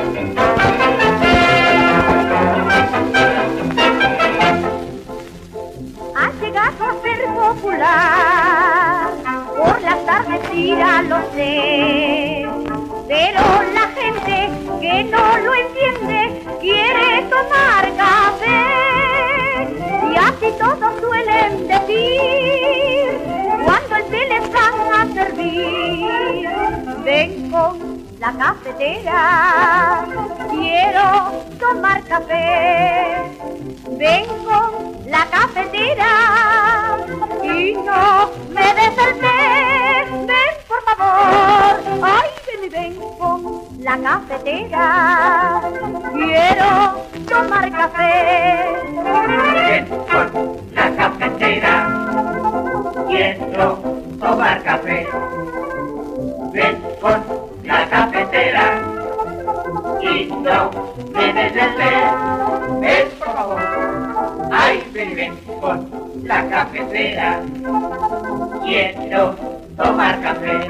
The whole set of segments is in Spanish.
Ha llegado a ser popular, por las tardes tira lo sé, pero la gente que no lo entiende quiere tomar café, y así todos suelen decir cuando el té les van a servir. Ven con la cafetera, quiero tomar café. Ven con la cafetera y no me des el té. Ven por favor, ay ven y ven con la cafetera. Quiero tomar café. Ven con la cafetera. Quiero tomar café. Ven con la cafetera y no me des el té. Ven por favor. Ay, ven con la cafetera. Quiero tomar café.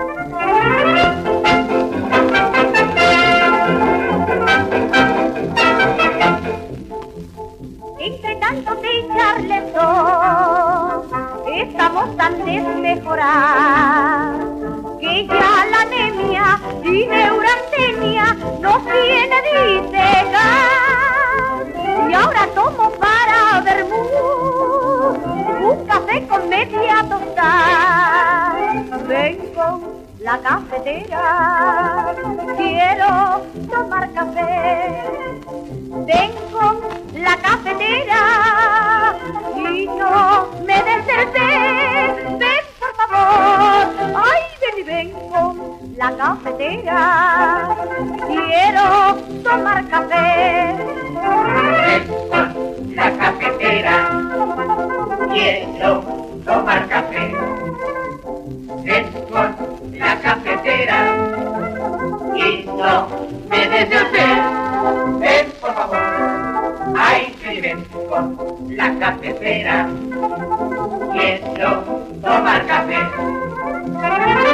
Entre tanto de charletón, estamos tan desmejorados que ya la anemia y neurastenia nos viene disecar. Y ahora tomo para vermú un café con media tostada. Ven con la cafetera, quiero tomar café. Ven con la cafetera y no me des el té. Ven por favor, ay ven y ven con la cafetera. Quiero tomar café. Ven con la cafetera. Quiero tomar café. Ven con la cafetera y no me des el té. Ven por favor. Ay, ven con la cafetera. Quiero tomar café.